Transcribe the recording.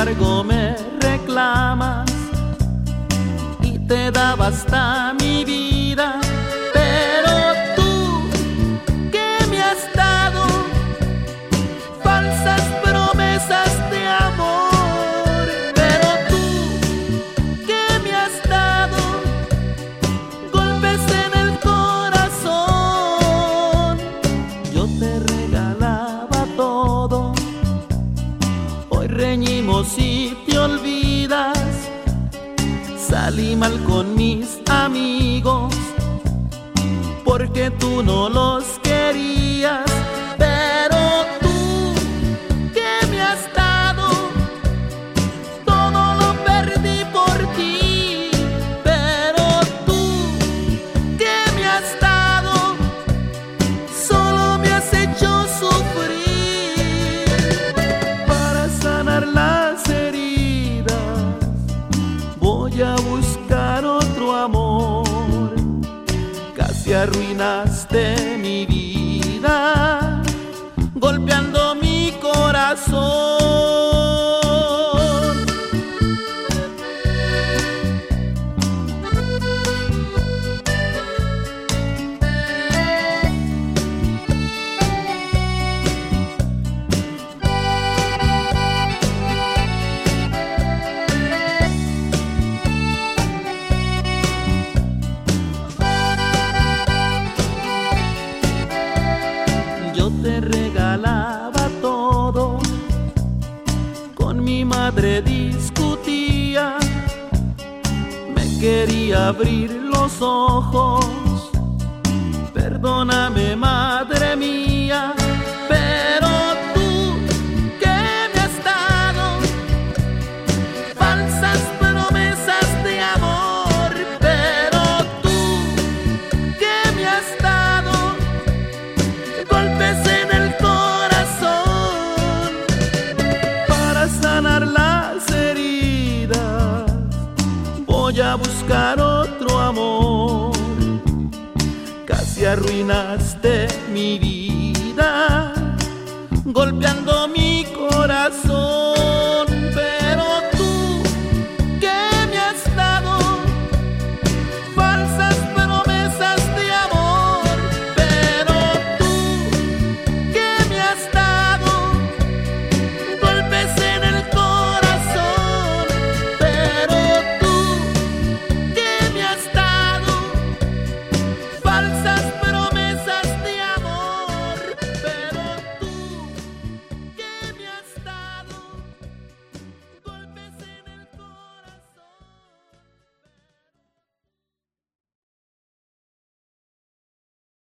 embargo me reclamas y te daba hasta mi vida. Pero tú, ¿qué me has dado? Falsas promesas de amor. Pero tú, ¿qué me has dado? Golpes en el corazón. Yo te regalaba todo, hoy reñimos y te olvidas. Salí mal con mis amigos porque tú no los querías. Pero tú, ¿qué me has dado? Todo lo perdí por ti. Pero tú, ¿qué me has dado? Solo me has hecho sufrir. Para sanar las heridas voy a buscar otro amor. Casi arruinaste mi vida, golpeando mi corazón. Yo te regalaba todo, con mi madre discutía, me quería abrir los ojos. Perdóname, madre mía, pero tú, ¿qué me has dado? Falsas promesas de amor. Pero tú, ¿qué me has dado? Golpes en el corazón. Para sanar las heridas voy a buscar otro amor. Casi arruinaste mi vida, golpeando mi corazón.